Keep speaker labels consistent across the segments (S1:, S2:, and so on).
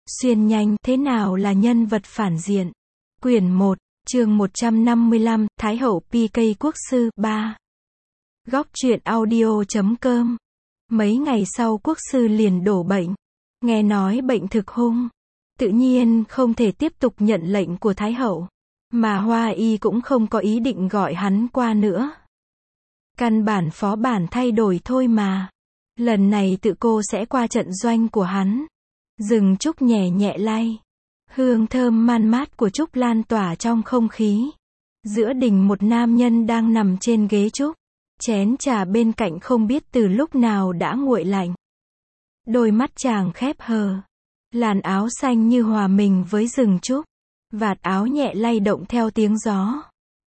S1: Xuyên nhanh, thế nào là nhân vật phản diện? Quyển 1, chương 155, Thái hậu PK quốc sư, 3. Góc truyện audio.com. Mấy ngày sau quốc sư liền đổ bệnh. Nghe nói bệnh thực hung. Tự nhiên không thể tiếp tục nhận lệnh của Thái hậu. Mà Hoa Y cũng không có ý định gọi hắn qua nữa. Căn bản phó bản thay đổi thôi mà. Lần này tự cô sẽ qua trận doanh của hắn. Rừng trúc nhẹ nhẹ lay. Hương thơm man mát của trúc lan tỏa trong không khí. Giữa đình một nam nhân đang nằm trên ghế trúc. Chén trà bên cạnh không biết từ lúc nào đã nguội lạnh. Đôi mắt chàng khép hờ. Làn áo xanh như hòa mình với rừng trúc. Vạt áo nhẹ lay động theo tiếng gió.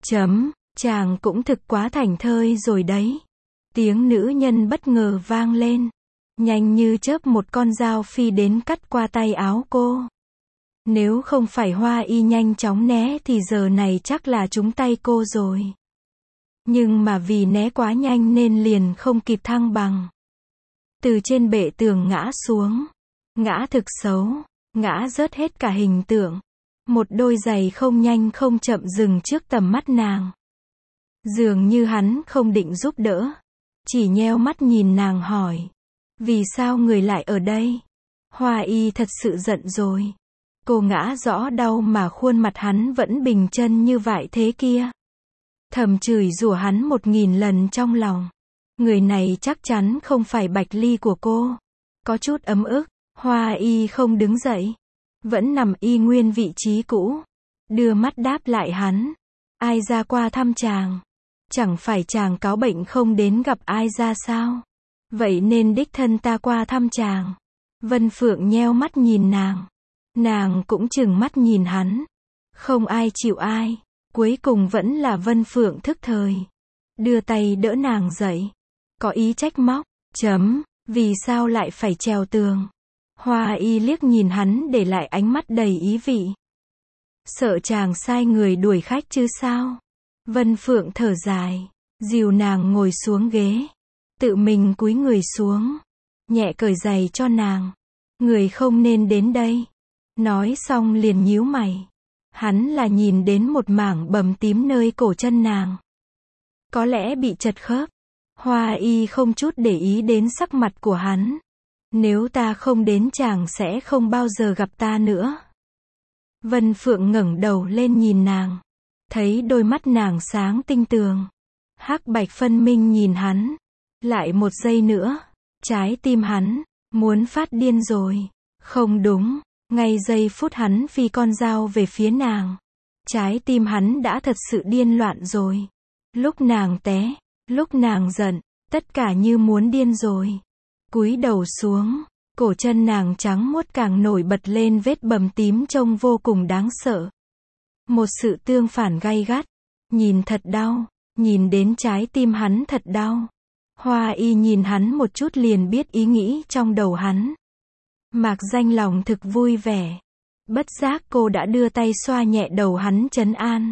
S1: Chàng cũng thực quá thảnh thơi rồi đấy. Tiếng nữ nhân bất ngờ vang lên. Nhanh như chớp một con dao phi đến cắt qua tay áo cô. Nếu không phải Hoa Y nhanh chóng né thì giờ này chắc là trúng tay cô rồi. Nhưng mà vì né quá nhanh nên liền không kịp thăng bằng. Từ trên bệ tường ngã xuống. Ngã thực xấu. Ngã rớt hết cả hình tượng. Một đôi giày không nhanh không chậm dừng trước tầm mắt nàng. Dường như hắn không định giúp đỡ. Chỉ nheo mắt nhìn nàng hỏi. Vì sao người lại ở đây? Hoa Y thật sự giận rồi. Cô ngã rõ đau mà khuôn mặt hắn vẫn bình chân như vậy thế kia. Thầm chửi rủa hắn 1000 lần trong lòng. Người này chắc chắn không phải Bạch Ly của cô. Có chút ấm ức. Hoa Y không đứng dậy. Vẫn nằm y nguyên vị trí cũ. Đưa mắt đáp lại hắn. Ai ra qua thăm chàng? Chẳng phải chàng cáo bệnh không đến gặp ai ra sao? Vậy nên đích thân ta qua thăm chàng. Vân Phượng nheo mắt nhìn nàng. Nàng cũng trừng mắt nhìn hắn. Không ai chịu ai. Cuối cùng vẫn là Vân Phượng thức thời. Đưa tay đỡ nàng dậy. Có ý trách móc. Vì sao lại phải trèo tường? Hoa Y liếc nhìn hắn để lại ánh mắt đầy ý vị. Sợ chàng sai người đuổi khách chứ sao? Vân Phượng thở dài. Dìu nàng ngồi xuống ghế. Tự mình cúi người xuống. Nhẹ cởi giày cho nàng. Người không nên đến đây. Nói xong liền nhíu mày. Hắn là nhìn đến một mảng bầm tím nơi cổ chân nàng. Có lẽ bị chật khớp. Hoa Y không chút để ý đến sắc mặt của hắn. Nếu ta không đến chàng sẽ không bao giờ gặp ta nữa. Vân Phượng ngẩng đầu lên nhìn nàng. Thấy đôi mắt nàng sáng tinh tường. Hắc bạch phân minh nhìn hắn. Lại một giây nữa. Trái tim hắn. Muốn phát điên rồi. Không đúng. Ngay giây phút hắn phi con dao về phía nàng. Trái tim hắn đã thật sự điên loạn rồi. Lúc nàng té. Lúc nàng giận. Tất cả như muốn điên rồi. Cúi đầu xuống. Cổ chân nàng trắng muốt càng nổi bật lên vết bầm tím trông vô cùng đáng sợ. Một sự tương phản gay gắt. Nhìn thật đau. Nhìn đến trái tim hắn thật đau. Hoa Y nhìn hắn một chút liền biết ý nghĩ trong đầu hắn. Mạc Danh lòng thực vui vẻ. Bất giác cô đã đưa tay xoa nhẹ đầu hắn trấn an.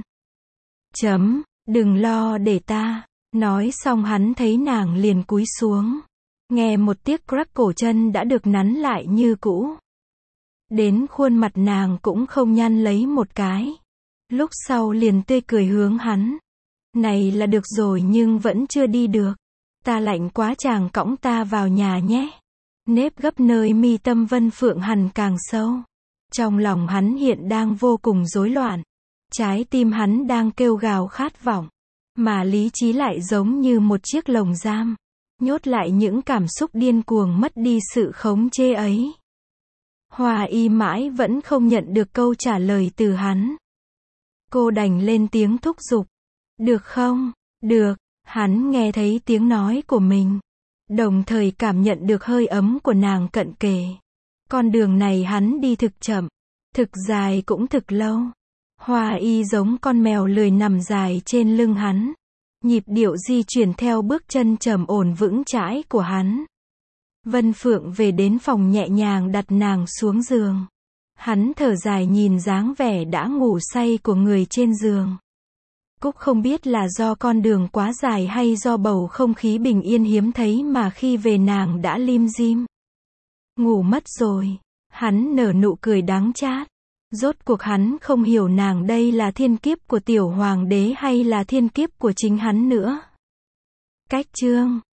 S1: Đừng lo để ta. Nói xong hắn thấy nàng liền cúi xuống. Nghe một tiếc crack cổ chân đã được nắn lại như cũ. Đến khuôn mặt nàng cũng không nhăn lấy một cái. Lúc sau liền tươi cười hướng hắn. Này là được rồi nhưng vẫn chưa đi được. Ta lạnh quá chàng cõng ta vào nhà nhé. Nếp gấp nơi mi tâm Vân Phượng hằn càng sâu. Trong lòng hắn hiện đang vô cùng rối loạn. Trái tim hắn đang kêu gào khát vọng. Mà lý trí lại giống như một chiếc lồng giam. Nhốt lại những cảm xúc điên cuồng mất đi sự khống chế ấy. Hoa Y mãi vẫn không nhận được câu trả lời từ hắn. Cô đành lên tiếng thúc giục. Được không? Được. Hắn nghe thấy tiếng nói của mình. Đồng thời cảm nhận được hơi ấm của nàng cận kề. Con đường này hắn đi thực chậm. Thực dài cũng thực lâu. Hoa Y giống con mèo lười nằm dài trên lưng hắn. Nhịp điệu di chuyển theo bước chân trầm ổn vững chãi của hắn. Vân Phượng về đến phòng nhẹ nhàng đặt nàng xuống giường. Hắn thở dài nhìn dáng vẻ đã ngủ say của người trên giường. Cúc không biết là do con đường quá dài hay do bầu không khí bình yên hiếm thấy mà khi về nàng đã lim dim. Ngủ mất rồi. Hắn nở nụ cười đắng chát. Rốt cuộc hắn không hiểu nàng đây là thiên kiếp của tiểu hoàng đế hay là thiên kiếp của chính hắn nữa. Cách chương